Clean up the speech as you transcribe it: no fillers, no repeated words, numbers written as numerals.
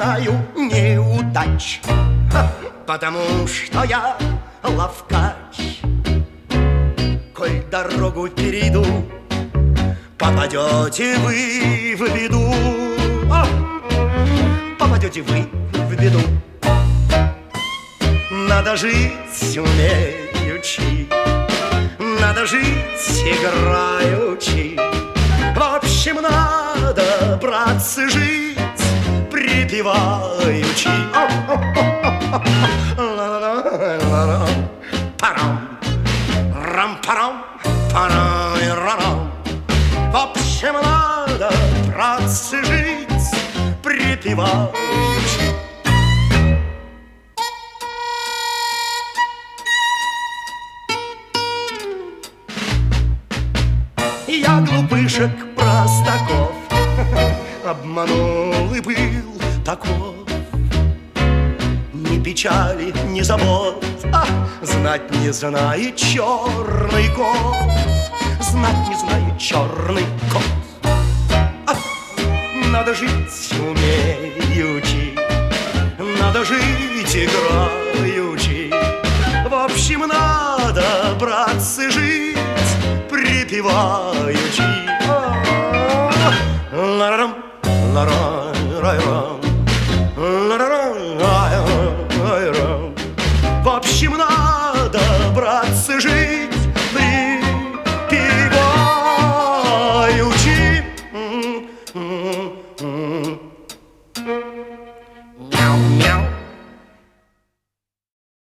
знаю неудач, потому что я ловкач. Коль дорогу перейду, попадете вы в беду. Попадете вы в беду. Надо жить умеючи, надо жить играючи. В общем, надо, братцы, жить припеваючи. Парам, рам-парам, парам-рам. В общем, надо, братцы, жить припеваючи. Я глупышек простаков обманул и был таков. Ни печали, ни забот, знать не знает черный кот. Знать не знает черный кот. Надо жить умеючи, надо жить играючи. В общем, надо, братцы, жить припеваючи. Ла-рам, ла-рай-рай-рам, ла-рай-рай-рай-рам. В общем, надо, братцы, жить